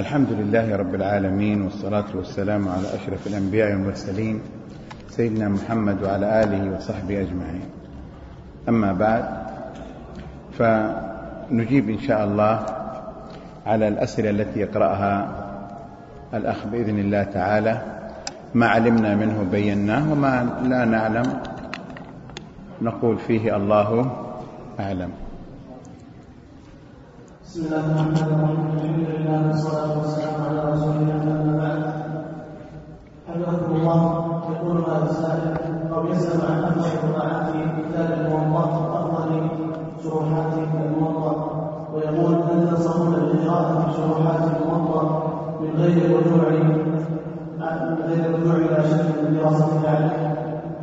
الحمد لله رب العالمين، والصلاة والسلام على أشرف الأنبياء والمرسلين سيدنا محمد وعلى آله وصحبه أجمعين. أما بعد، فنجيب إن شاء الله على الأسئلة التي يقرأها الأخ بإذن الله تعالى. ما علمنا منه بيناه، وما لا نعلم نقول فيه الله أعلم. بسم الله الرحمن الرحيم. الحمد لله والصلاة والسلام على رسول الله. أما بعد، حفظكم الله. يقول هذا السائل أو يسأل عن أفضل القراءات في كتاب الموطأ وأفضل شروحات الموطأ، ويقول: هل تنصحون بالقراءة في شروحات الموطأ من غير الرجوع إلى شكل الدراسة العلمية؟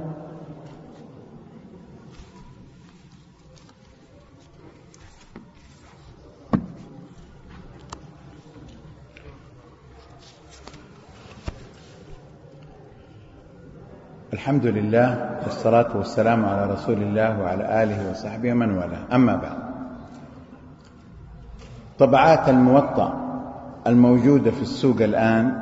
الحمد لله والصلاة والسلام على رسول الله وعلى آله وصحبه ومن والاه. أما بعد، طبعات الموطأ الموجودة في السوق الآن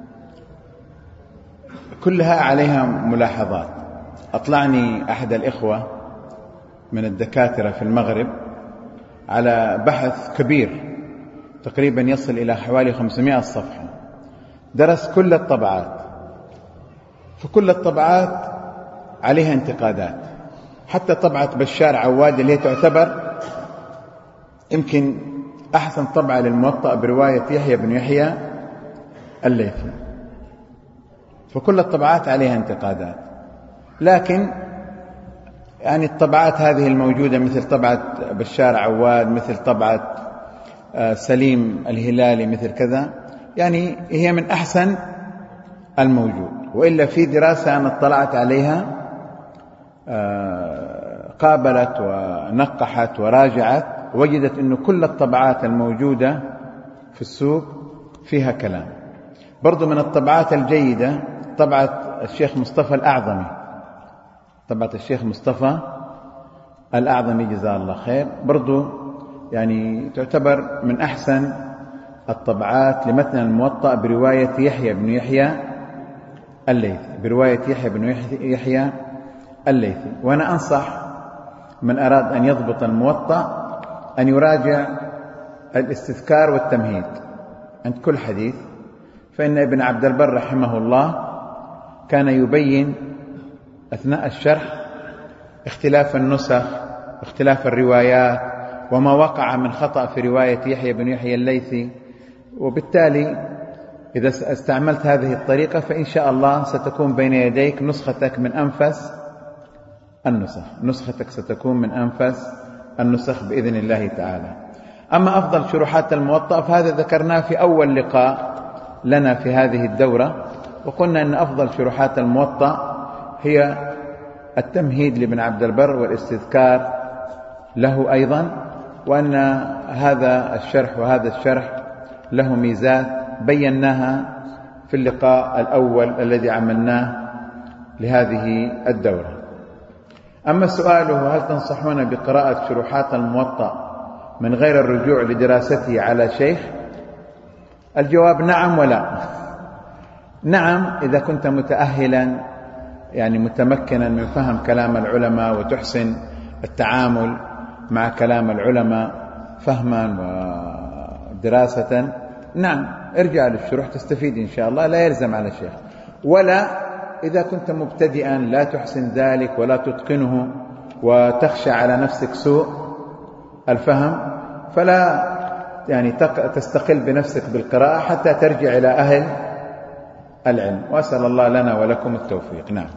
كلها عليها ملاحظات. أطلعني أحد الإخوة من الدكاترة في المغرب على بحث كبير تقريبا يصل إلى حوالي 500 صفحة، درس كل الطبعات، فكل الطبعات عليها انتقادات. حتى طبعة بشار عواد اللي هي تعتبر يمكن أحسن طبعة للموطأ برواية يحيى بن يحيى الليثي، فكل الطبعات عليها انتقادات. لكن يعني الطبعات هذه الموجودة مثل طبعة بشار عواد، مثل طبعة سليم الهلالي، مثل كذا، يعني هي من أحسن الموجود. وإلا في دراسة أنا اطلعت عليها قابلت ونقحت وراجعت، وجدت أن كل الطبعات الموجودة في السوق فيها كلام. برضو من الطبعات الجيدة طبعة الشيخ مصطفى الأعظمي، طبعة الشيخ مصطفى الأعظمي جزاه الله خير، برضو يعني تعتبر من أحسن الطبعات لمتن الموطأ برواية يحيى بن يحيى الليثي، برواية يحيى بن يحيى الليثي. وأنا أنصح من أراد أن يضبط الموطأ أن يراجع الاستذكار والتمهيد عند كل حديث، فإن ابن عبد البر رحمه الله كان يبين أثناء الشرح اختلاف النسخ، اختلاف الروايات، وما وقع من خطأ في رواية يحيى بن يحيى الليثي. وبالتالي إذا استعملت هذه الطريقة فإن شاء الله ستكون بين يديك نسختك من أنفس النسخ، نسختك ستكون من أنفس النسخ بإذن الله تعالى. أما أفضل شروحات الموطأ فهذا ذكرناه في أول لقاء لنا في هذه الدورة، وقلنا أن أفضل شروحات الموطأ هي التمهيد لابن عبد البر والاستذكار له أيضا، وأن هذا الشرح وهذا الشرح له ميزات بيناها في اللقاء الأول الذي عملناه لهذه الدورة. أما سؤاله: هل تنصحون بقراءة شروحات الموطأ من غير الرجوع لدراسته على شيخ؟ الجواب نعم ولا. نعم إذا كنت متأهلا، يعني متمكنا من فهم كلام العلماء وتحسن التعامل مع كلام العلماء فهما ودراسة، نعم ارجع للشروح تستفيد إن شاء الله، لا يلزم على الشيخ. ولا إذا كنت مبتدئا لا تحسن ذلك ولا تتقنه وتخشى على نفسك سوء الفهم، فلا يعني تستقل بنفسك بالقراءة حتى ترجع إلى أهل العلم. وأسأل الله لنا ولكم التوفيق. نعم.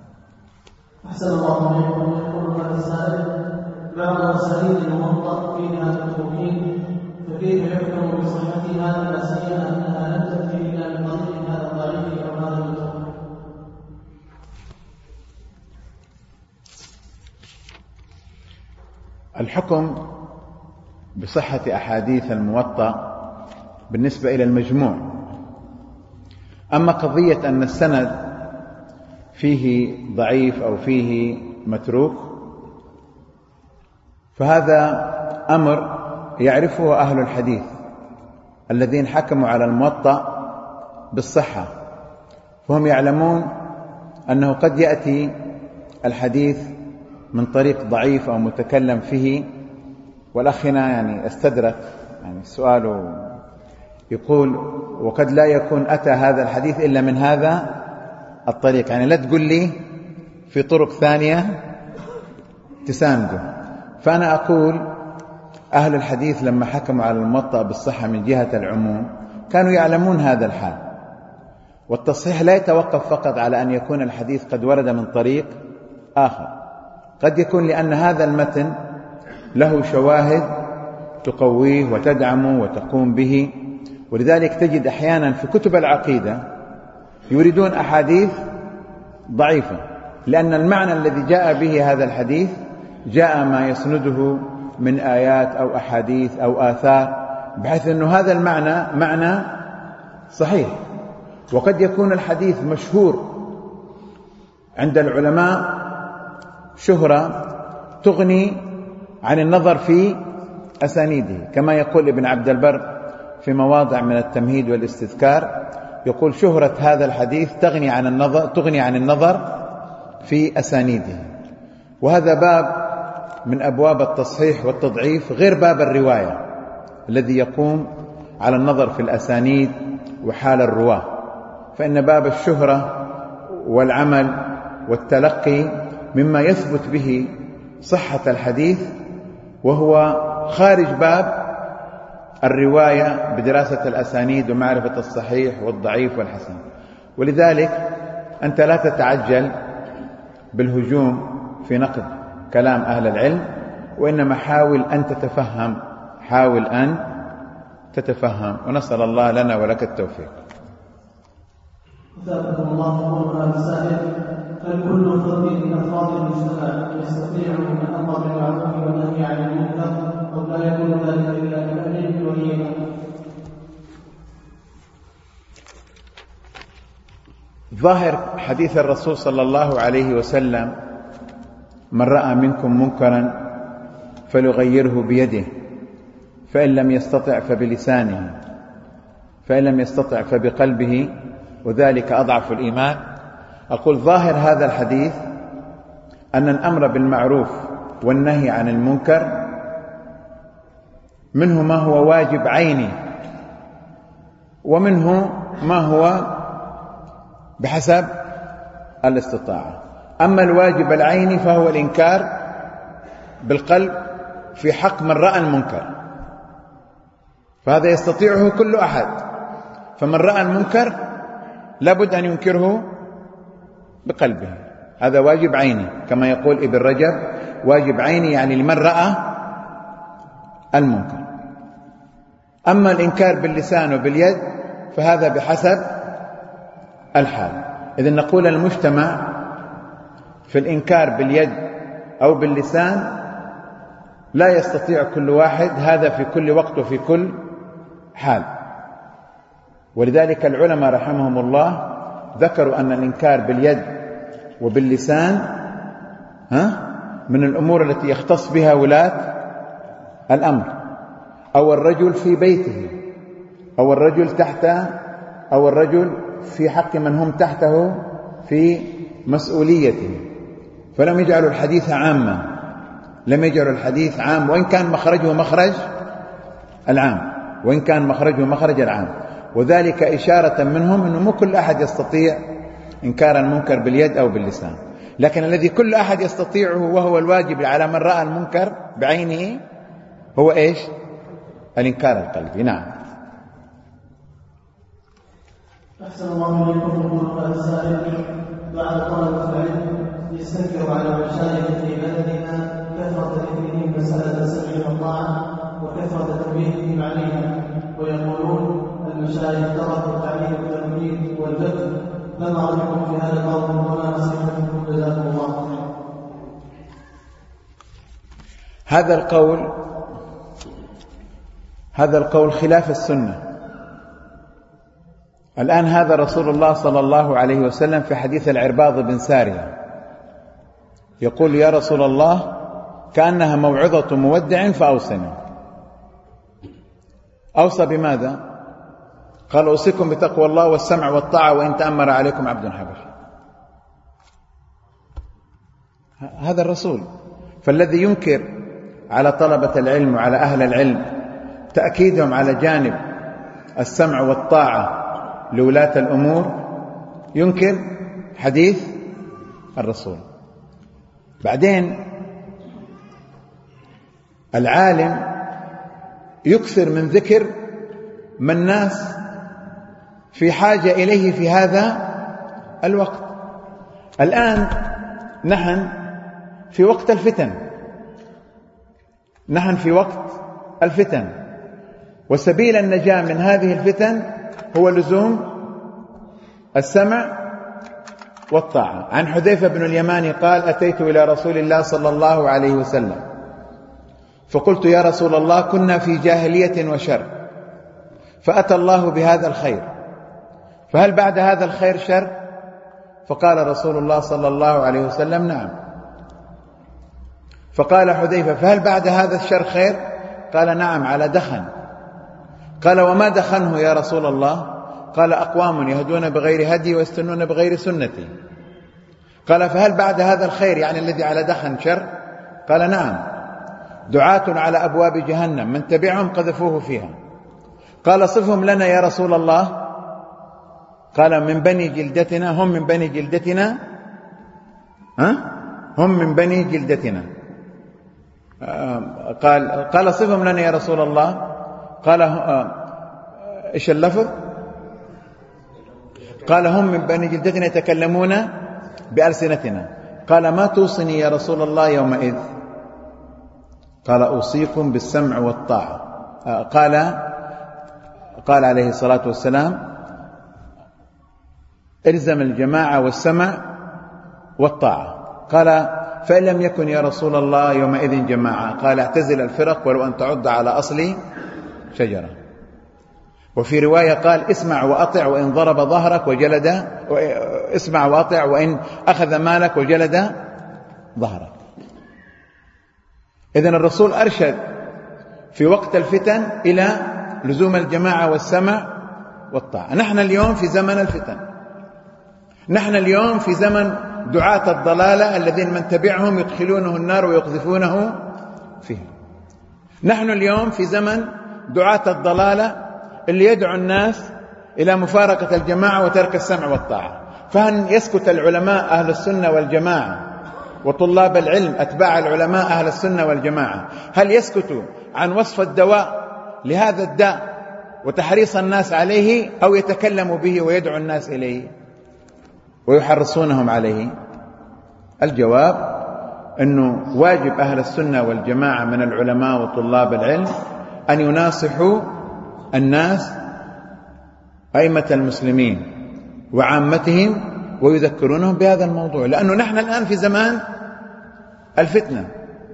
أحسن الله إليكم. يقول هذا السائل: بعض أساليب الموطأ فيها متروكين، فكيف يحكم بصحتها لا سيما أنها لم تأتي إلا من طريق هذا الطريق أو هذا المتروك؟ الحكم بصحة أحاديث الموطأ بالنسبة إلى المجموع. أما قضية أن السند فيه ضعيف أو فيه متروك فهذا أمر يعرفه أهل الحديث، الذين حكموا على الموطأ بالصحة، فهم يعلمون أنه قد يأتي الحديث من طريق ضعيف أو متكلم فيه. والأخ هنا يعني استدرك يعني سؤاله، يقول وقد لا يكون أتى هذا الحديث إلا من هذا الطريق، يعني لا تقول لي في طرق ثانية تسانده. فأنا أقول أهل الحديث لما حكموا على الموطأ بالصحة من جهة العموم كانوا يعلمون هذا الحال، والتصحيح لا يتوقف فقط على أن يكون الحديث قد ورد من طريق آخر، قد يكون لأن هذا المتن له شواهد تقويه وتدعمه وتقوم به. ولذلك تجد أحيانا في كتب العقيدة يريدون أحاديث ضعيفة، لأن المعنى الذي جاء به هذا الحديث جاء ما يسنده من آيات أو أحاديث أو آثار، بحيث أن هذا المعنى معنى صحيح. وقد يكون الحديث مشهور عند العلماء شهرة تغني عن النظر في أسانيده، كما يقول ابن عبد البر في مواضع من التمهيد والاستذكار، يقول شهرة هذا الحديث تغني عن النظر في أسانيده. وهذا باب من أبواب التصحيح والتضعيف، غير باب الرواية الذي يقوم على النظر في الأسانيد وحال الرواة. فإن باب الشهرة والعمل والتلقي مما يثبت به صحة الحديث، وهو خارج باب الرواية بدراسة الأسانيد ومعرفة الصحيح والضعيف والحسن. ولذلك أنت لا تتعجل بالهجوم في نقد كلام أهل العلم، وإنما حاول أن تتفهم، ونسأل الله لنا ولك التوفيق. أثابكم الله قولنا السائل: هل كل فرد من أفراد المجتمع يستطيع الأمر بالمعروف والنهي عن المنكر، أو لا يكون ذلك إلا بأهله وليه؟ ظاهر حديث الرسول صلى الله عليه وسلم: من رأى منكم منكرا فليغيره بيده، فإن لم يستطع فبلسانه، فإن لم يستطع فبقلبه، وذلك أضعف الإيمان. أقول ظاهر هذا الحديث أن الأمر بالمعروف والنهي عن المنكر منه ما هو واجب عيني، ومنه ما هو بحسب الاستطاعة. أما الواجب العيني فهو الإنكار بالقلب في حق من رأى المنكر، فهذا يستطيعه كل أحد. فمن رأى المنكر لابد أن ينكره بقلبه، هذا واجب عيني، كما يقول ابن رجب: واجب عيني يعني لمن رأى المنكر. أما الإنكار باللسان وباليد فهذا بحسب الحال. إذن نقول المجتمع في الإنكار باليد أو باللسان لا يستطيع كل واحد هذا في كل وقت وفي كل حال. ولذلك العلماء رحمهم الله ذكروا أن الإنكار باليد وباللسان من الأمور التي يختص بها ولاة الأمر، أو الرجل في بيته، أو الرجل تحته، أو الرجل في حق من هم تحته في مسؤوليته. فلم يجعلوا الحديث عاما، لم يجعلوا الحديث عام، وإن كان مخرجه مخرج العام، وذلك إشارة منهم أنه مو كل أحد يستطيع إنكار المنكر باليد أو باللسان، لكن الذي كل أحد يستطيعه وهو الواجب على من رأى المنكر بعينه هو إيش؟ الإنكار القلبي. نعم. أحسن الله إليكم. يقول السائل: بعد طلبة العلم يستنكر على المشايخ في بلدنا كثرة ذكرهم مسألة السمع والطاعة وكثرة تنبيههم عليها، ويقولون المشايخ تركوا التعليم والتنفيذ والفتح، فما رأيكم في هذا القول وما نصيحتكم؟ جزاكم الله خيرا. هذا القول خلاف السنة. الآن هذا رسول الله صلى الله عليه وسلم في حديث العرباض بن سارية يقول: يا رسول الله كأنها موعظة مودع فأوصنا. أوصى بماذا؟ قال أوصيكم بتقوى الله والسمع والطاعة وإن تأمر عليكم عبد حبشي. هذا الرسول. فالذي ينكر على طلبة العلم وعلى أهل العلم تأكيدهم على جانب السمع والطاعة لولاة الأمور ينكر حديث الرسول. بعدين العالم يكثر من ذكر ما الناس في حاجة إليه في هذا الوقت. الآن نحن في وقت الفتن، نحن في وقت الفتن، وسبيل النجاة من هذه الفتن هو لزوم السمع والطاعة. عن حذيفة بن اليمان قال: أتيت إلى رسول الله صلى الله عليه وسلم فقلت: يا رسول الله، كنا في جاهلية وشر، فأتى الله بهذا الخير، فهل بعد هذا الخير شر؟ فقال رسول الله صلى الله عليه وسلم: نعم. فقال حذيفة: فهل بعد هذا الشر خير؟ قال: نعم، على دخن. قال: وما دخنه يا رسول الله؟ قال: أقوام يهدون بغير هدي ويستنون بغير سنتي. قال: فهل بعد هذا الخير يعني الذي على دخن شر؟ قال: نعم، دعاة على أبواب جهنم من تبعهم قذفوه فيها. قال: صفهم لنا يا رسول الله. قال: من بني جلدتنا، هم من بني جلدتنا، هم من بني جلدتنا. قال: صفهم لنا يا رسول الله. قال: إيش اللفظ؟ قال: هم من بني جلدتنا يتكلمون بألسنتنا. قال: ما توصني يا رسول الله يومئذ؟ قال: أوصيكم بالسمع والطاعة. قال عليه الصلاة والسلام: الزم الجماعة والسمع والطاعة. قال: فإن لم يكن يا رسول الله يومئذ جماعة؟ قال: اعتزل الفرق ولو أن تعض على أصل شجرة. وفي رواية قال: اسمع وأطع وإن ضرب ظهرك وجلد، اسمع وأطع وإن أخذ مالك وجلد ظهرك. إذن الرسول أرشد في وقت الفتن إلى لزوم الجماعة والسمع والطاعة. نحن اليوم في زمن الفتن، نحن اليوم في زمن دعاة الضلالة الذين من تبعهم يدخلونه النار ويقذفونه فيه. نحن اليوم في زمن دعاة الضلالة اللي يدعو الناس إلى مفارقة الجماعة وترك السمع والطاعة. فهل يسكت العلماء أهل السنة والجماعة وطلاب العلم أتباع العلماء أهل السنة والجماعة هل يسكتوا عن وصف الدواء لهذا الداء وتحريص الناس عليه، أو يتكلموا به ويدعو الناس إليه ويحرصونهم عليه؟ الجواب أنه واجب أهل السنة والجماعة من العلماء وطلاب العلم أن يناصحوا الناس أئمة المسلمين وعامتهم ويذكرونهم بهذا الموضوع، لأنه نحن الآن في زمان الفتنة،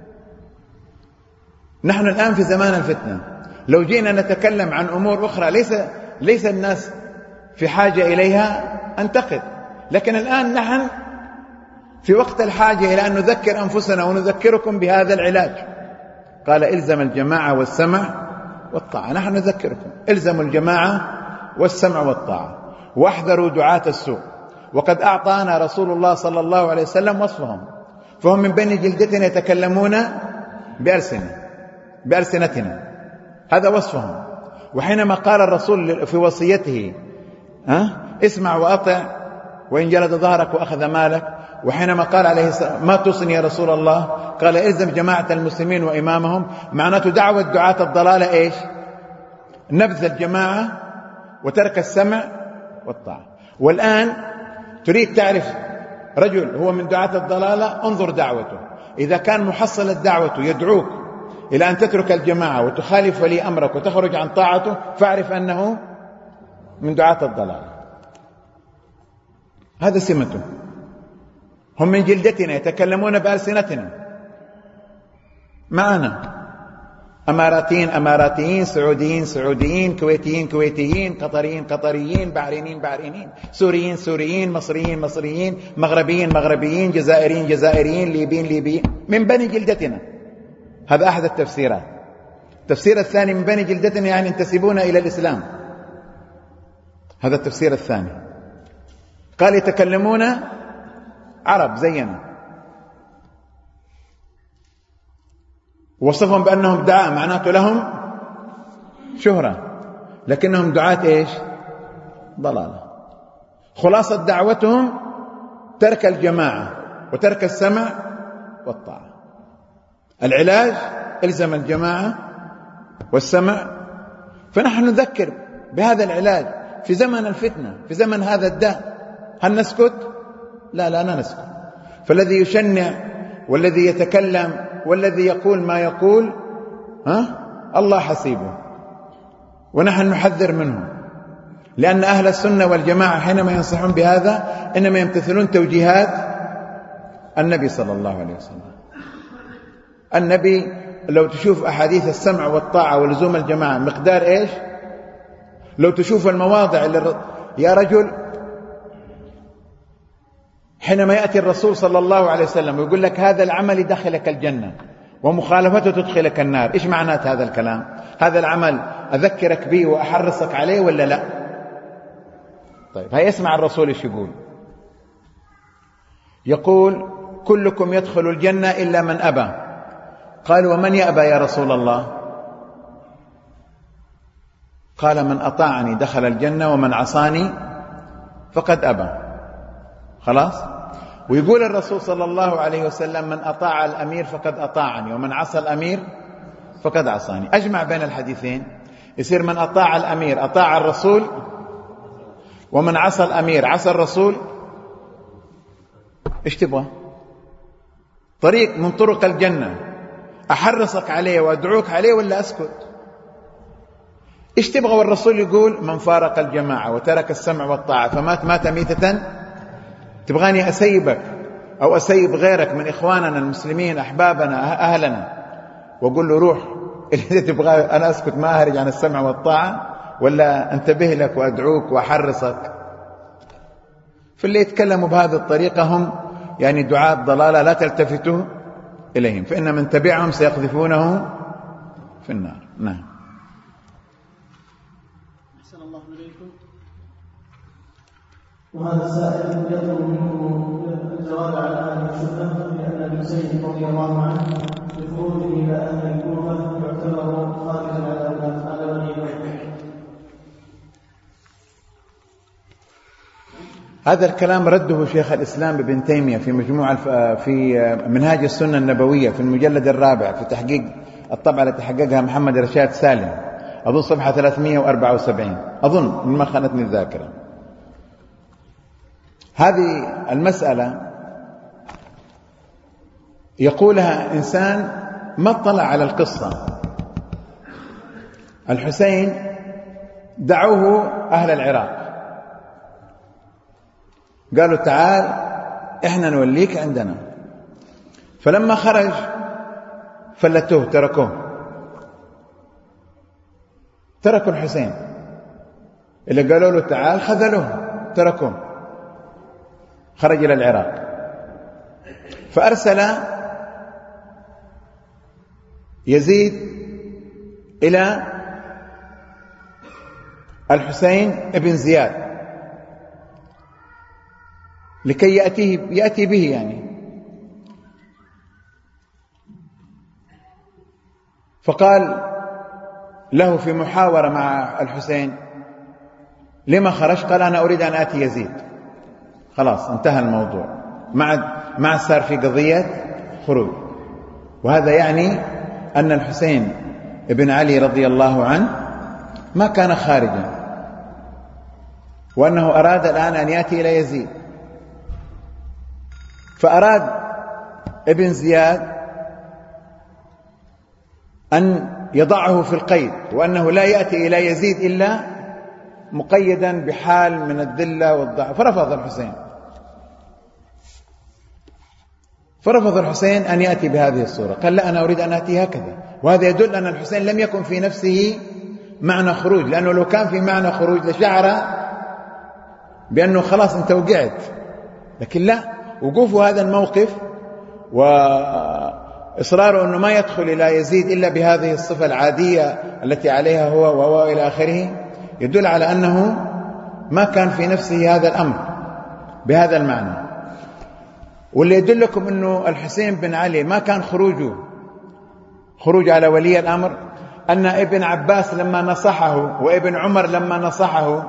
نحن الآن في زمان الفتنة. لو جينا نتكلم عن أمور أخرى ليس الناس في حاجة إليها أنتقد، لكن الآن نحن في وقت الحاجة إلى أن نذكر أنفسنا ونذكركم بهذا العلاج. قال: إلزم الجماعة والسمع والطاعة. نحن نذكركم: إلزموا الجماعة والسمع والطاعة واحذروا دعاة السوء. وقد أعطانا رسول الله صلى الله عليه وسلم وصفهم، فهم من بني جلدتنا يتكلمون بألسنتنا، هذا وصفهم. وحينما قال الرسول في وصيته: اسمع وأطع وإن جلد ظهرك وأخذ مالك، وحينما قال عليه السلام: ما توصني يا رسول الله؟ قال: إلزم جماعة المسلمين وإمامهم. معناته دعوة دعاة الضلالة إيش؟ نبذ الجماعة وترك السمع والطاعة. والآن تريد تعرف رجل هو من دعاة الضلالة، انظر دعوته. إذا كان محصل الدعوة يدعوك إلى أن تترك الجماعة وتخالف ولي أمرك وتخرج عن طاعته، فاعرف أنه من دعاة الضلالة. هذا سمته. هم من جلدتنا يتكلمون بألسنتنا معنا، أماراتيين، سعوديين، كويتيين، قطريين، بحرينيين، سوريين، مصريين، مغربيين، جزائريين، ليبيين، من بني جلدتنا. هذا أحد التفسيرات. التفسير الثاني: من بني جلدتنا يعني ينتسبون إلى الإسلام. هذا التفسير الثاني. قال يتكلمون عرب زينا، وصفهم بأنهم دعاء، معناته لهم شهرة، لكنهم دعاة إيش؟ ضلالة. خلاصة دعوتهم ترك الجماعة وترك السمع والطاعة. العلاج الزم الجماعة والسمع. فنحن نذكر بهذا العلاج في زمن الفتنة، في زمن هذا الداء. هل نسكت؟ لا نسكت. فالذي يشنع والذي يتكلم والذي يقول ما يقول الله حسيبه، ونحن نحذر منه، لأن أهل السنة والجماعة حينما ينصحون بهذا إنما يمتثلون توجيهات النبي صلى الله عليه وسلم. النبي لو تشوف أحاديث السمع والطاعة ولزوم الجماعة مقدار إيش؟ لو تشوف المواضع اللي يا رجل حينما يأتي الرسول صلى الله عليه وسلم ويقول لك هذا العمل يدخلك الجنة ومخالفته تدخلك النار، إيش معنات هذا الكلام؟ هذا العمل أذكرك به وأحرصك عليه ولا لا؟ طيب هيا اسمع الرسول إيش يقول. يقول كلكم يدخل الجنة إلا من أبى. قال ومن يأبى يا رسول الله؟ قال من أطاعني دخل الجنة ومن عصاني فقد أبى. خلاص. ويقول الرسول صلى الله عليه وسلم من أطاع الأمير فقد أطاعني ومن عصى الأمير فقد عصاني. أجمع بين الحديثين، يصير من أطاع الأمير أطاع الرسول، ومن عصى الأمير عصى الرسول. إيش تبغى؟ طريق من طرق الجنة أحرصك عليه وأدعوك عليه ولا أسكت؟ إيش تبغى؟ والرسول يقول من فارق الجماعة وترك السمع والطاعة فمات مات ميتة. تبغاني أسيبك أو أسيب غيرك من إخواننا المسلمين أحبابنا أهلنا وأقول له روح اللي تبغى أنا أسكت ما أهرج عن السمع والطاعة، ولا أنتبه لك وأدعوك وأحرصك؟ فاللي يتكلموا بهذه الطريقة هم يعني دعاة ضلالة، لا تلتفتوا إليهم فإن من تبعهم سيقذفونه في النار. نعم. أحسن الله إليكم. وهذا السائل يطلب منكم الجواب على هذه الشبهة، لأن الحسين رضي الله عنه بخروجه إلى أهل الكوفة يعتبر خارجا على ولي. هذا الكلام رده شيخ الإسلام ابن تيمية في في منهاج السنة النبوية في المجلد الرابع في تحقيق الطبعة التي حققها محمد رشاد سالم، أظن صفحة 374 أظن مما خانتني الذاكرة. هذه المسألة يقولها إنسان ما اطلع على القصة. الحسين دعوه أهل العراق، قالوا تعال إحنا نوليك عندنا. فلما خرج فلتوه، تركوا الحسين اللي قالوا له تعال، خذلوه تركوه، خرج إلى العراق. فأرسل يزيد إلى الحسين ابن زياد لكي يأتي به يعني. فقال له في محاورة مع الحسين لما خرج؟ قال أنا أريد أن آتي يزيد. خلاص انتهى الموضوع، ما صار في قضية خروج. وهذا يعني أن الحسين ابن علي رضي الله عنه ما كان خارجا، وأنه أراد الآن أن يأتي إلى يزيد. فأراد ابن زياد أن يضعه في القيد، وأنه لا يأتي إلى يزيد إلا مقيدا بحال من الذلة والضعف. فرفض الحسين أن يأتي بهذه الصورة. قال لا، أنا أريد أن آتي هكذا. وهذا يدل أن الحسين لم يكن في نفسه معنى خروج، لأنه لو كان في معنى خروج لشعر بأنه خلاص أنت وقعت، لكن لا، وقوفه هذا الموقف وإصراره أنه ما يدخل إلى يزيد إلا بهذه الصفة العادية التي عليها هو إلى آخره، يدل على أنه ما كان في نفسه هذا الأمر بهذا المعنى. واللي يدلكم أنه الحسين بن علي ما كان خروج على ولي الأمر أن ابن عباس لما نصحه وابن عمر لما نصحه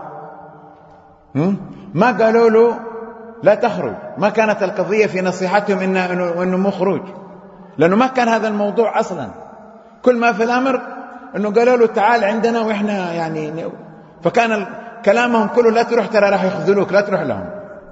ما قالوا له لا تخرج. ما كانت القضية في نصيحتهم إنه مو خروج، لأنه ما كان هذا الموضوع أصلا. كل ما في الأمر إنه قالوا له تعال عندنا وإحنا يعني، فكان كلامهم كله لا تروح ترى راح يخذلوك، لا تروح لهم.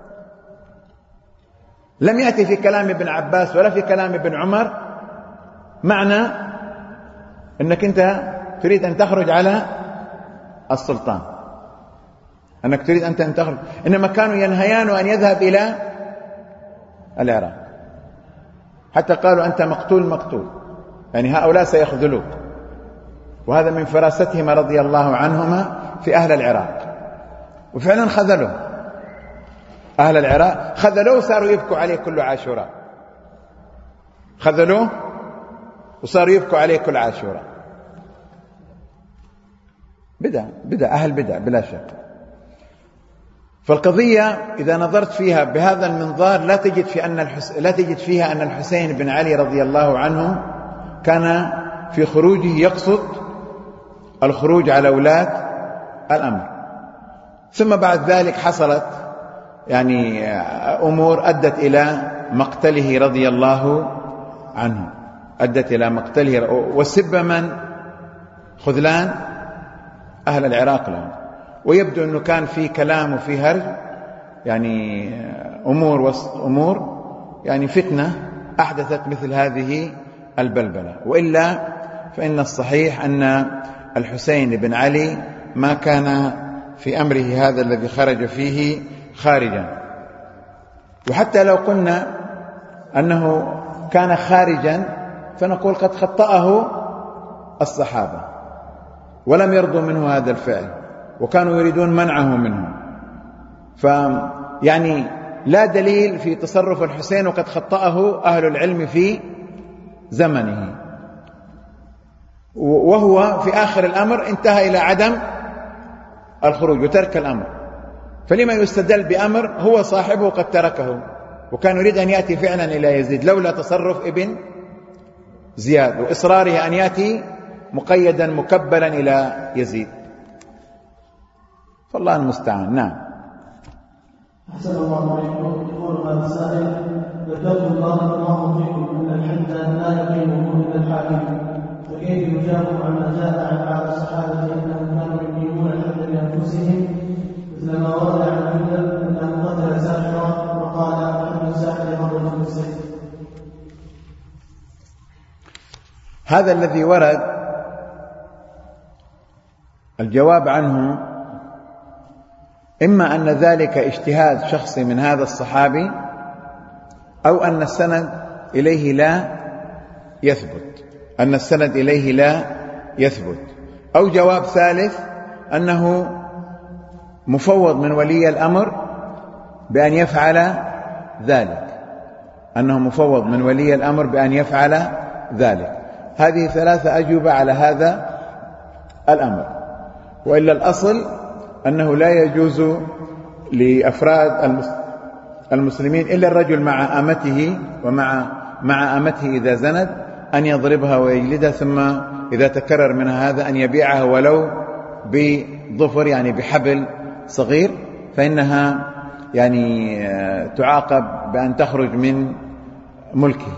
لم يأتي في كلام ابن عباس ولا في كلام ابن عمر معنى أنك أنت تريد أن تخرج على السلطان، أنك تريد أن تخرج، إنما كانوا ينهيان أن يذهب إلى العراق، حتى قالوا أنت مقتول، يعني هؤلاء سيخذلوك. وهذا من فراستهما رضي الله عنهما في أهل العراق. وفعلا خذلوا أهل العراق، خذلوه وصاروا يبكوا عليه كل عاشوراء، خذلوه وصاروا يبكوا عليه كل عاشوراء. بدأ أهل بدأ بلا شك. فالقضية إذا نظرت فيها بهذا المنظار لا تجد فيها أن الحسين بن علي رضي الله عنه كان في خروجه يقصد الخروج على ولاة الأمر. ثم بعد ذلك حصلت يعني أمور أدت إلى مقتله رضي الله عنه، أدت إلى مقتله. والسب من؟ خذلان أهل العراق له. ويبدو أنه كان في كلام وفي هرج، يعني أمور يعني فتنة أحدثت مثل هذه البلبلة. وإلا فإن الصحيح أن الحسين بن علي ما كان في أمره هذا الذي خرج فيه خارجا. وحتى لو قلنا أنه كان خارجا فنقول قد خطأه الصحابة ولم يرضوا منه هذا الفعل، وكانوا يريدون منعه منه. فيعني لا دليل في تصرف الحسين وقد خطأه أهل العلم في زمنه، وهو في آخر الأمر انتهى إلى عدم الخروج وترك الأمر. فلما يستدل بأمر هو صاحبه قد تركه، وكان يريد أن يأتي فعلا إلى يزيد لولا تصرف ابن زياد وإصراره أن يأتي مقيدا مكبلا إلى يزيد. فالله المستعان. نعم. أحسن الله عليكم. يقول هذا السائل: ذكرتم بارك الله فيكم أن الحد لا يقيمه إلا الحاكم، فكيف يجاب عما جاء عن بعض الصحابة أنهم كانوا يقيمون الحد لأنفسهم، مثل ما ورد عن جندب أنه قتل ساحرا وقال حد الساحر مرة بالسيف؟ هذا الذي ورد الجواب عنه إما أن ذلك اجتهاد شخصي من هذا الصحابي، أو أن السند إليه لا يثبت، أو جواب ثالث أنه مفوض من ولي الأمر بأن يفعل ذلك. هذه ثلاثة أجوبة على هذا الأمر. وإلا الأصل أنه لا يجوز لأفراد المسلمين إلا الرجل مع آمته ومع آمته إذا زند أن يضربها ويجلدها، ثم إذا تكرر منها هذا أن يبيعها ولو بظفر، يعني بحبل صغير، فإنها يعني تعاقب بأن تخرج من ملكه.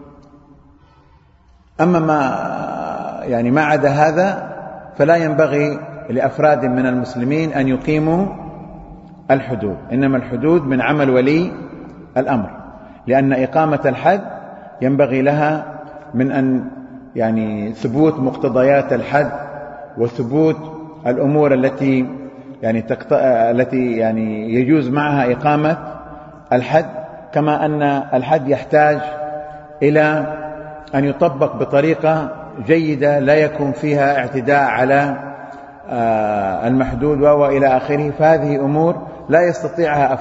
أما ما عدا هذا فلا ينبغي لأفراد من المسلمين أن يقيموا الحدود، إنما الحدود من عمل ولي الأمر، لأن إقامة الحد ينبغي لها من أن يعني ثبوت مقتضيات الحد وثبوت الأمور التي يجوز معها إقامة الحد، كما أن الحد يحتاج إلى أن يطبق بطريقة جيدة لا يكون فيها اعتداء على المحدود وإلى آخره. فهذه أمور لا يستطيعها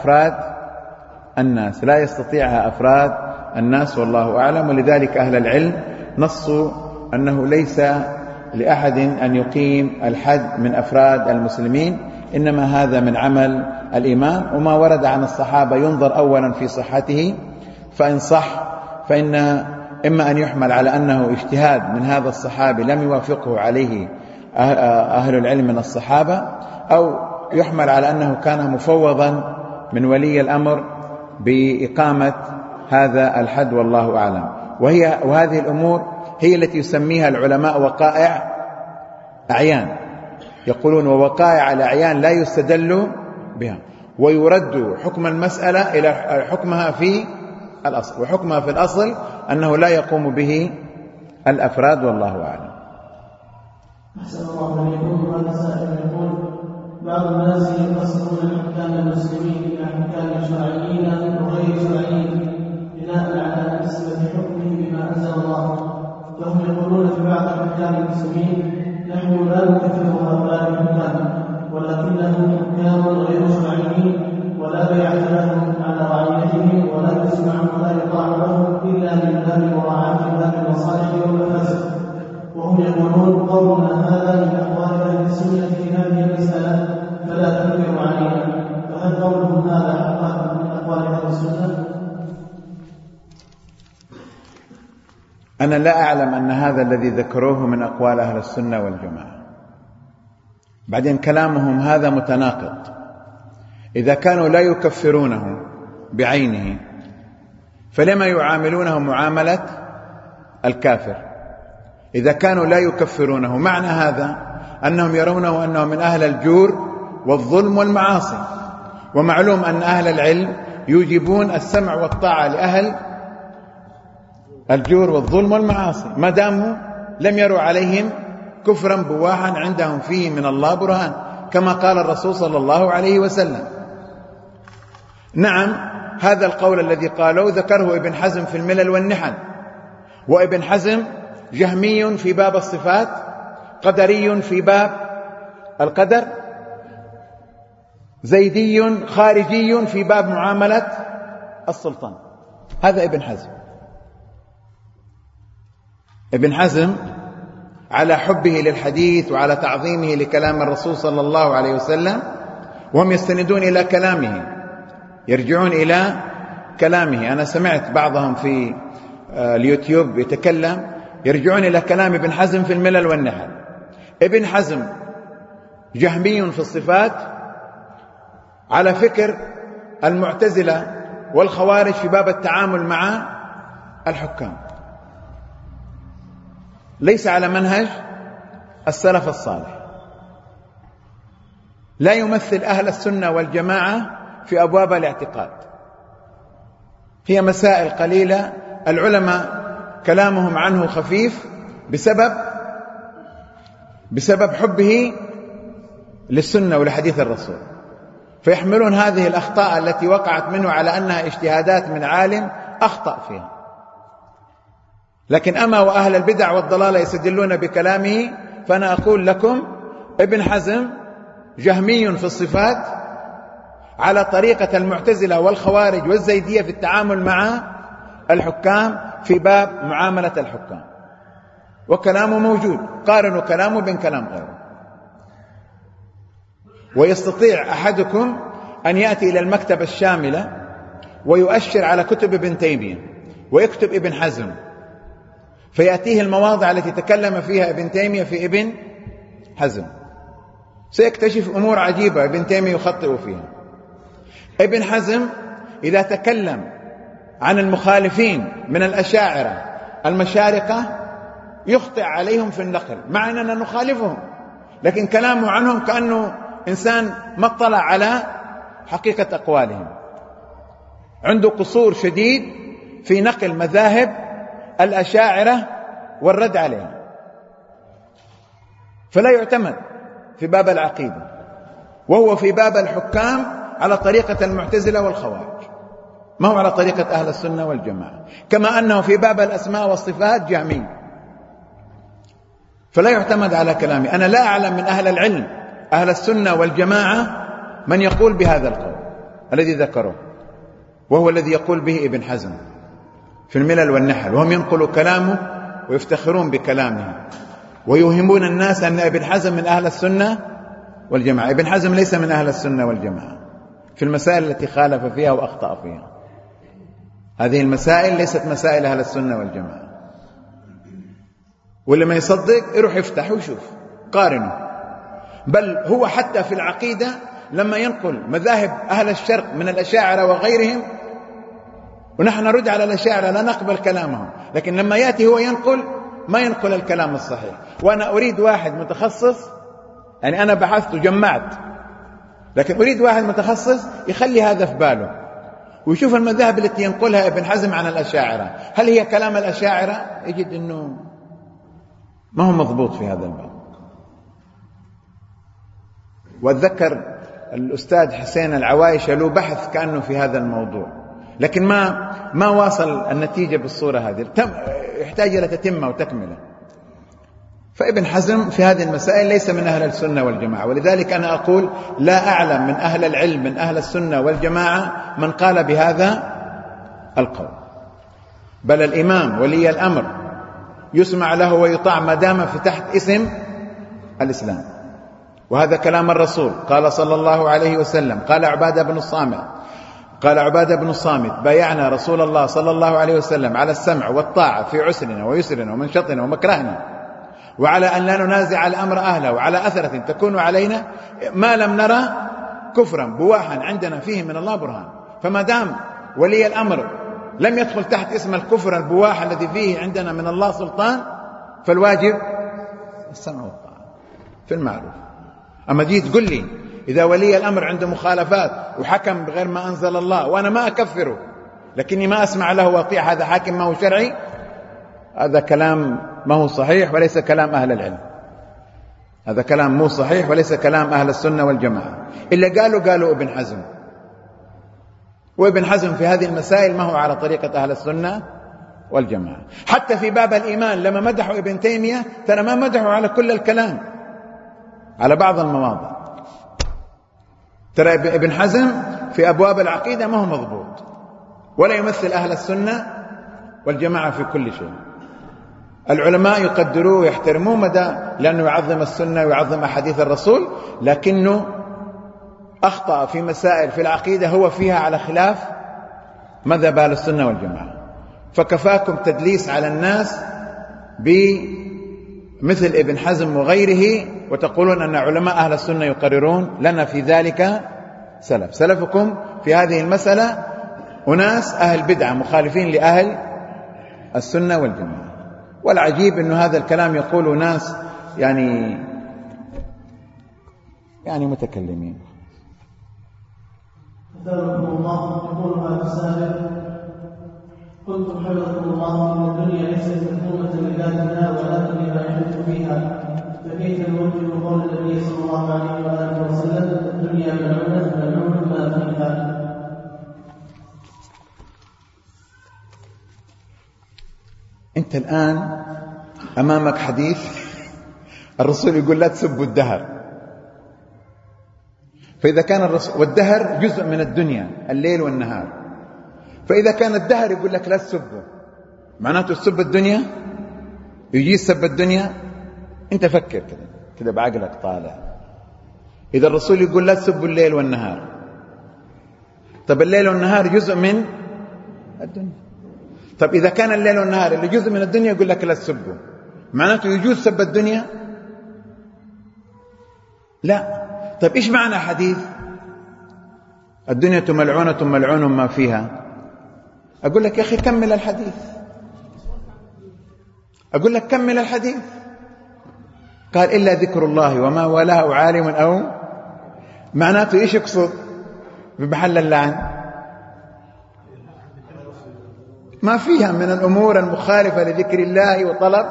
أفراد الناس والله أعلم. ولذلك أهل العلم نصوا أنه ليس لأحد أن يقيم الحد من أفراد المسلمين إنما هذا من عمل الإيمان. وما ورد عن الصحابة ينظر أولا في صحته، فإن صح فإن إما أن يحمل على أنه اجتهاد من هذا الصحابي لم يوافقه عليه أهل العلم من الصحابة، أو يحمل على أنه كان مفوضا من ولي الأمر بإقامة هذا الحد، والله أعلم. وهذه الأمور هي التي يسميها العلماء وقائع أعيان، يقولون ووقائع الأعيان لا يستدل بها، ويرد حكم المسألة إلى حكمها في الأصل، وحكمها في الأصل أنه لا يقوم به الأفراد، والله أعلم. أحسن الله إليكم. هذا سائل يقول: بعض الناس يقسمون حكام المسلمين إلى حكام شرعيين وغير شرعيين بناء على نسبة حكمه بما أنزل الله، فهم يقولون في بعض حكام المسلمين: نحن لا نكفر هؤلاء الحكام، ولكنهم حكام غير شرعيين ولا بيعة لهم على رعيتهم، ولا يسمع ولا يطاع لهم إلا من باب مراعاة باب المصالح والمفاسد. وهم يقولون: قولنا هذا من أقوال أهل السنة في هذه المسألة فلا تنكر علينا، فهل قولهم هذا حقا من أقوال أهل السنة؟ أنا لا أعلم أن هذا الذي ذكروه من أقوال أهل السنة والجماعة. بعدين كلامهم هذا متناقض. إذا كانوا لا يكفرونه بعينه فلما يعاملونه معاملة الكافر؟ إذا كانوا لا يكفرونه، معنى هذا أنهم يرونه أنه من أهل الجور والظلم والمعاصي، ومعلوم أن أهل العلم يوجبون السمع والطاعة لأهل الجور والظلم والمعاصي ما داموا لم يروا عليهم كفرا بواحا عندهم فيه من الله برهان، كما قال الرسول صلى الله عليه وسلم. نعم، هذا القول الذي قالوا ذكره ابن حزم في الملل والنحل، وابن حزم جهمي في باب الصفات، قدري في باب القدر، زيدي خارجي في باب معاملة السلطان. هذا ابن حزم. ابن حزم على حبه للحديث وعلى تعظيمه لكلام الرسول صلى الله عليه وسلم، وهم يستندون إلى كلامه، يرجعون إلى كلامه. أنا سمعت بعضهم في اليوتيوب يتكلم، يرجعون إلى كلام ابن حزم في الملل والنحل. ابن حزم جهمي في الصفات على فكر المعتزلة والخوارج في باب التعامل مع الحكام، ليس على منهج السلف الصالح، لا يمثل أهل السنة والجماعة في أبواب الاعتقاد. هي مسائل قليلة العلماء كلامهم عنه خفيف بسبب حبه للسنة ولحديث الرسول، فيحملون هذه الأخطاء التي وقعت منه على أنها اجتهادات من عالم أخطأ فيها. لكن أما وأهل البدع والضلالة يستدلون بكلامه، فأنا أقول لكم ابن حزم جهمي في الصفات على طريقة المعتزلة والخوارج والزيدية في التعامل مع الحكام في باب معاملة الحكام، وكلامه موجود، قارنوا كلامه بين كلام غيره. ويستطيع أحدكم أن يأتي إلى المكتبة الشاملة ويؤشر على كتب ابن تيمية ويكتب ابن حزم، فيأتيه المواضع التي تكلم فيها ابن تيمية في ابن حزم، سيكتشف أمور عجيبة ابن تيمية يخطئ فيها. ابن حزم إذا تكلم عن المخالفين من الأشاعرة المشارقة يخطئ عليهم في النقل، مع أننا نخالفهم، لكن كلامه عنهم كأنه إنسان ما اطلع على حقيقة أقوالهم، عنده قصور شديد في نقل مذاهب الأشاعرة والرد عليها، فلا يعتمد في باب العقيدة، وهو في باب الحكام على طريقة المعتزلة والخوارج، ما هو على طريقة أهل السنة والجماعة، كما أنه في باب الأسماء والصفات جهمي، فلا يعتمد على كلامي. أنا لا أعلم من أهل العلم أهل السنة والجماعة من يقول بهذا القول الذي ذكره، وهو الذي يقول به ابن حزم في الملل والنحل، وهم ينقلوا كلامه ويفتخرون بكلامه ويوهمون الناس أن ابن حزم من أهل السنة والجماعة. ابن حزم ليس من أهل السنة والجماعة في المسائل التي خالف فيها وأخطأ فيها. هذه المسائل ليست مسائل أهل السنة والجماعة. واللي ما يصدق يروح يفتح ويشوف قارنه. بل هو حتى في العقيدة لما ينقل مذاهب أهل الشرق من الأشاعرة وغيرهم، ونحن نرد على الأشاعرة لا نقبل كلامهم، لكن لما يأتي هو ينقل ما ينقل الكلام الصحيح. وأنا أريد واحد متخصص، يعني أنا بحثت وجمعت، لكن أريد واحد متخصص يخلي هذا في باله ويشوف المذاهب التي ينقلها ابن حزم عن الأشاعرة هل هي كلام الأشاعرة، يجد أنه ما هو مضبوط في هذا الباب. وأتذكر الأستاذ حسين العوايش له بحث كأنه في هذا الموضوع، لكن ما واصل النتيجة بالصورة هذه، يحتاج إلى تتمة وتكملة. فابن حزم في هذه المسائل ليس من أهل السنة والجماعة، ولذلك أنا أقول لا أعلم من أهل العلم من أهل السنة والجماعة من قال بهذا القول. بل الإمام ولي الأمر يسمع له ويطاع ما دام في تحت اسم الإسلام، وهذا كلام الرسول. قال صلى الله عليه وسلم، قال عبادة بن الصامت بايعنا رسول الله صلى الله عليه وسلم على السمع والطاعة في عسرنا ويسرنا ومنشطنا ومكرهنا، وعلى أن لا ننازع الأمر أهله، وعلى أثرة تكون علينا ما لم نرى كفرا بواحا عندنا فيه من الله برهان. فما دام ولي الأمر لم يدخل تحت اسم الكفر البواح الذي فيه عندنا من الله سلطان، فالواجب السمع والطاعة في المعروف. أما جيت تقول لي إذا ولي الأمر عنده مخالفات وحكم بغير ما أنزل الله وأنا ما أكفره لكني ما أسمع له وأطيع، هذا حاكم ما هو شرعي، هذا كلام ما هو صحيح وليس كلام أهل العلم. هذا كلام مو صحيح وليس كلام أهل السنة والجماعة. إلا قالوا ابن حزم، وابن حزم في هذه المسائل ما هو على طريقة أهل السنة والجماعة. حتى في باب الإيمان لما مدحوا ابن تيمية ترى ما مدحوا على كل الكلام، على بعض المواضع. ترى ابن حزم في أبواب العقيدة ما هو مضبوط ولا يمثل أهل السنة والجماعة في كل شيء. العلماء يقدروه ويحترموه مدى لأنه يعظم السنة ويعظم أحاديث الرسول، لكنه أخطأ في مسائل في العقيدة هو فيها على خلاف مذهب أهل السنة والجماعة. فكفاكم تدليس على الناس بمثل ابن حزم وغيره وتقولون أن علماء أهل السنة يقررون لنا في ذلك سلفكم في هذه المسألة أناس أهل بدعة مخالفين لأهل السنة والجماعة. والعجيب أن هذا الكلام يقول ناس يعني متكلمين. أثابكم الله. يقول هذا السائل: قلت حفظكم الله إن الدنيا ليست مذمومة لذاتها ولكن لما يحدث فيها، فكيف نوجه قول النبي صلى الله عليه وآله وسلم: الدنيا ملعونة ما فيها؟ أنت الآن أمامك حديث الرسول يقول لا تسبوا الدهر، فإذا كان الرسول والدهر جزء من الدنيا الليل والنهار، فإذا كان الدهر يقول لك لا تسبوا معناته تسب الدنيا، يجي سب الدنيا. أنت فكر كده بعقلك طالع. إذا الرسول يقول لا تسبوا الليل والنهار، طب الليل والنهار جزء من الدنيا. طب إذا كان الليل والنهار اللي جزء من الدنيا يقول لك لا تسبوا، معناته يجوز سب الدنيا؟ لا. طب إيش معنى حديث الدنيا ملعونة ملعون ما فيها؟ أقول لك يا أخي كمل الحديث، أقول لك كمل الحديث. قال إلا ذكر الله وما والاه عالم أو، معناته إيش يقصد بمحل اللعن؟ ما فيها من الأمور المخالفة لذكر الله وطلب،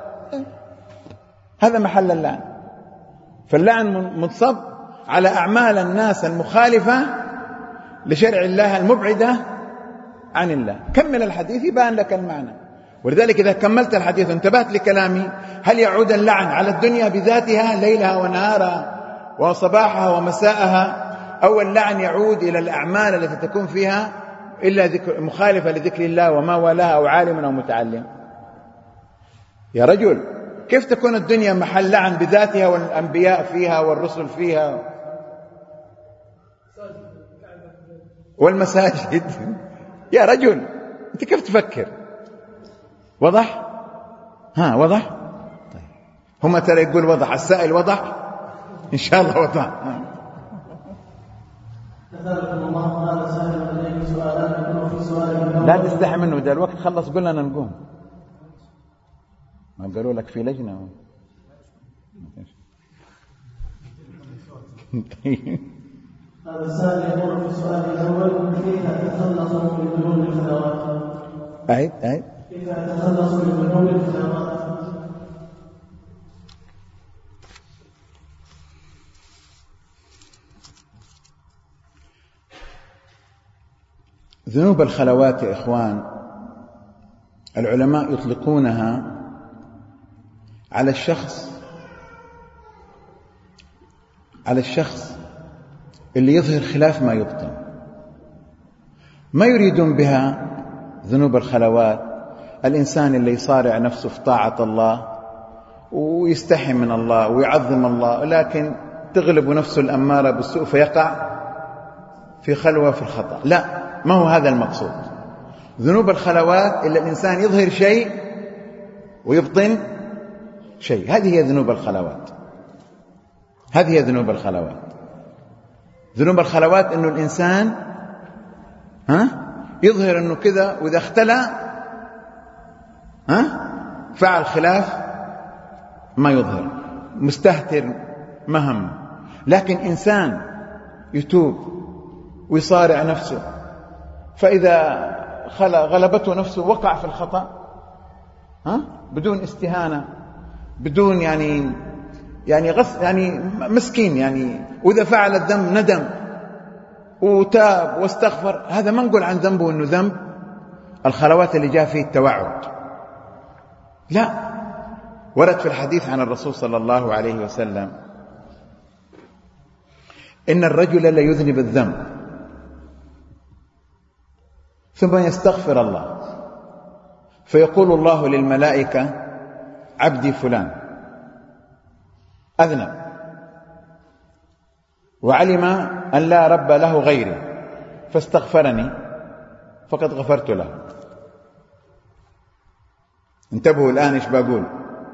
هذا محل اللعن. فاللعن منصب على أعمال الناس المخالفة لشرع الله المبعدة عن الله. كمل الحديث يبان لك المعنى. ولذلك إذا كملت الحديث وانتبهت لكلامي، هل يعود اللعن على الدنيا بذاتها ليلها ونهارها وصباحها ومساءها، أو اللعن يعود إلى الأعمال التي تكون فيها إلا مخالفة لذكر الله وما والاها أو عالم أو متعلم؟ يا رجل كيف تكون الدنيا محل لعن بذاتها والأنبياء فيها والرسل فيها والمساجد؟ يا رجل أنت كيف تفكر؟ وضح؟ وضح؟ طيب هم ترى يقول وضح، السائل وضح إن شاء الله وضح. لا تستحي منه، ده الوقت خلص قلنا نقوم. ما قالوا لك في لجنة؟ هذا السائل يقول في السؤال الأول: كيف أتخلص من ذنوب الخلوات؟ أعيد. كيف أتخلص من ذنوب الخلوات؟ ذنوب الخلوات يا إخوان، العلماء يطلقونها على الشخص اللي يظهر خلاف ما يبطن. ما يريدون بها ذنوب الخلوات الإنسان اللي يصارع نفسه في طاعة الله ويستحي من الله ويعظم الله، لكن تغلب نفسه الأمارة بالسوء فيقع في خلوة في الخطأ. لا، ما هو هذا المقصود. ذنوب الخلوات إلا الإنسان يظهر شيء ويبطن شيء، هذه هي ذنوب الخلوات. ذنوب الخلوات إنه الإنسان يظهر إنه كذا، وإذا اختلى فعل خلاف ما يظهر، مستهتر مهم. لكن إنسان يتوب ويصارع نفسه، فإذا غلبته نفسه وقع في الخطأ بدون استهانة، بدون يعني مسكين وإذا فعل الذنب ندم وتاب واستغفر، هذا ما نقول عن ذنبه إنه ذنب الخلوات اللي جاء فيه التوعد. لا، ورد في الحديث عن الرسول صلى الله عليه وسلم: إن الرجل لا يذنب الذنب ثم يستغفر الله، فيقول الله للملائكة: عبدي فلان أذنب وعلم أن لا رب له غيري فاستغفرني فقد غفرت له. انتبهوا الآن إيش بقول.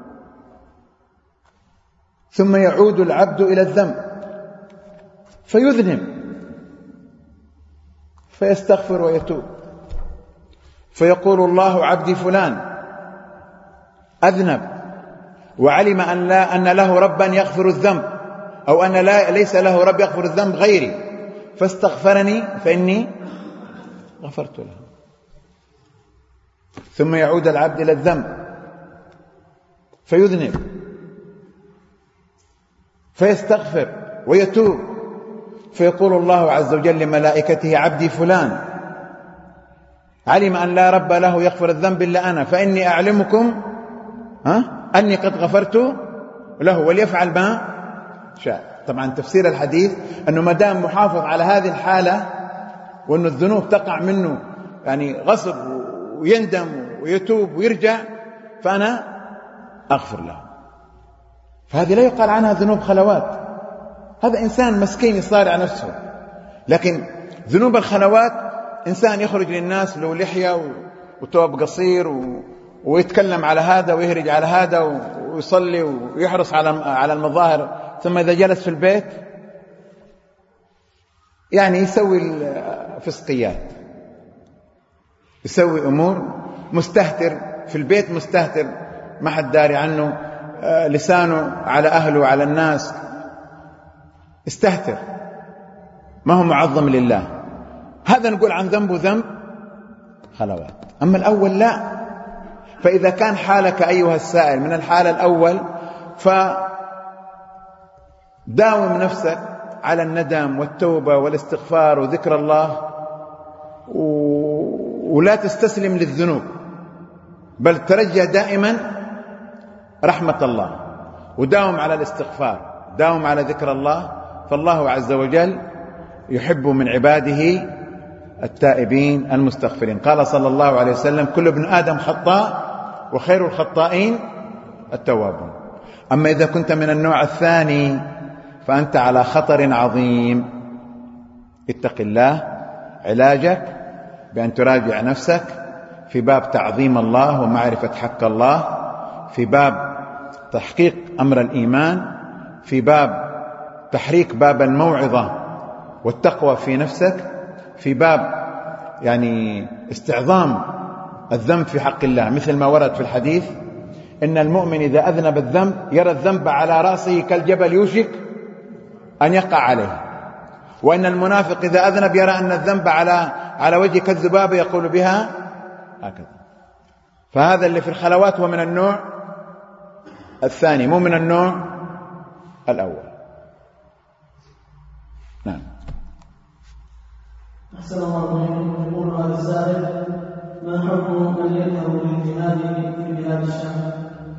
ثم يعود العبد إلى الذنب فيذنب فيستغفر ويتوب، فيقول الله: عبدي فلان أذنب وعلم أن له ربا يغفر الذنب، أو أن ليس له رب يغفر الذنب غيري فاستغفرني فإني غفرت له. ثم يعود العبد إلى الذنب فيذنب فيستغفر ويتوب، فيقول الله عز وجل لملائكته: عبدي فلان علم أن لا رب له يغفر الذنب إلا أنا، فإني أعلمكم أني قد غفرت له وليفعل ما شاء. طبعا تفسير الحديث أنه ما دام محافظ على هذه الحالة وأن الذنوب تقع منه غصب ويندم ويتوب ويرجع، فأنا أغفر له. فهذه لا يقال عنها ذنوب خلوات، هذا إنسان مسكين يصارع نفسه. لكن ذنوب الخلوات إنسان يخرج للناس له لحية وثوب قصير ويتكلم على هذا ويهرج على هذا ويصلي ويحرص على المظاهر، ثم إذا جلس في البيت يسوي الفسقيات، يسوي أمور، مستهتر في البيت، مستهتر ما حد داري عنه، لسانه على أهله وعلى الناس، استهتر، ما هو معظم لله. هذا نقول عن ذنبه ذنب خلوات. أما الأول لا. فإذا كان حالك أيها السائل من الحالة الأول، فداوم نفسك على الندم والتوبة والاستغفار وذكر الله، ولا تستسلم للذنوب، بل ترجى دائما رحمة الله، وداوم على الاستغفار، داوم على ذكر الله، فالله عز وجل يحب من عباده التائبين المستغفرين. قال صلى الله عليه وسلم: كل ابن آدم خطاء وخير الخطائين التوابون. أما إذا كنت من النوع الثاني فأنت على خطر عظيم. اتق الله. علاجك بأن تراجع نفسك في باب تعظيم الله ومعرفة حق الله، في باب تحقيق أمر الإيمان، في باب تحريك باب الموعظة والتقوى في نفسك، في باب استعظام الذنب في حق الله، مثل ما ورد في الحديث إن المؤمن إذا أذنب الذنب يرى الذنب على رأسه كالجبل يوشك أن يقع عليه، وإن المنافق إذا أذنب يرى أن الذنب على وجه كالذبابة يقول بها هكذا. فهذا اللي في الخلوات هو من النوع الثاني، مو من النوع الأول. نعم. أحسن الله إليكم. يقول هذا السائل: ما حكم من يذهب للجهاد في بلاد الشام؟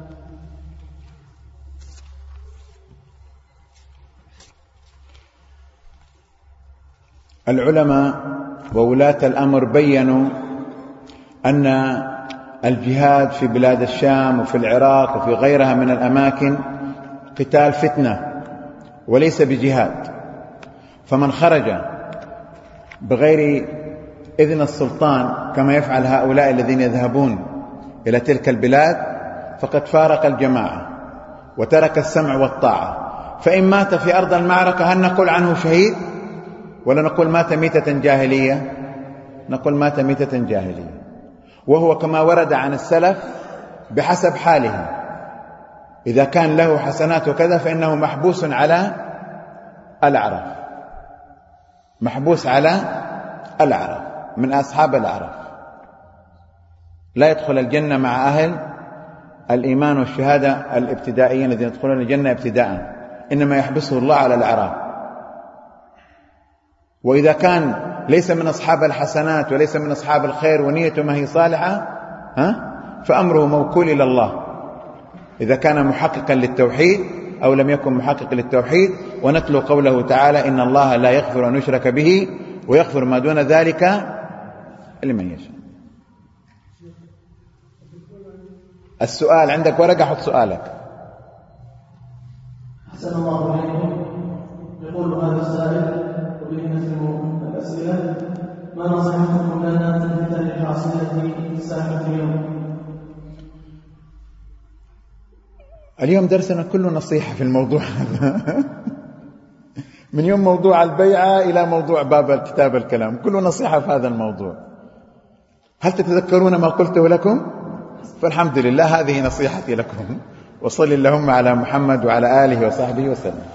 العلماء وولاة الأمر بيّنوا أن الجهاد في بلاد الشام وفي العراق وفي غيرها من الأماكن قتال فتنة وليس بجهاد، فمن خرج بغير إذن السلطان كما يفعل هؤلاء الذين يذهبون إلى تلك البلاد فقد فارق الجماعة وترك السمع والطاعة. فإن مات في أرض المعركة هل نقول عنه شهيد ولا نقول مات ميتة جاهلية؟ نقول مات ميتة جاهلية، وهو كما ورد عن السلف بحسب حاله. إذا كان له حسنات وكذا فإنه محبوس على الأعراف، محبوس على الأعراف، من أصحاب الأعراف، لا يدخل الجنة مع أهل الإيمان والشهادة الابتدائيين الذين يدخلون الجنة ابتداء، إنما يحبسه الله على الأعراف. وإذا كان ليس من أصحاب الحسنات وليس من أصحاب الخير ونيته ما هي صالحة فأمره موكول إلى الله، إذا كان محققا للتوحيد أو لم يكن محقق للتوحيد. ونتلو قوله تعالى: إن الله لا يغفر أن يشرك به ويغفر ما دون ذلك لمن يشاء. السؤال عندك ورقة، حط سؤالك. أحسن الله إليكم. يقول هذا السائل وبنسبه الأسئلة: ما نصيحتكم لنا في فتن حاصلة في الساحة اليوم؟ اليوم درسنا كله نصيحة في الموضوع هذا من يوم موضوع البيعة إلى موضوع باب الكتاب الكلام كله نصيحة في هذا الموضوع. هل تتذكرون ما قلته لكم؟ فالحمد لله هذه نصيحتي لكم. وصل اللهم على محمد وعلى آله وصحبه وسلم.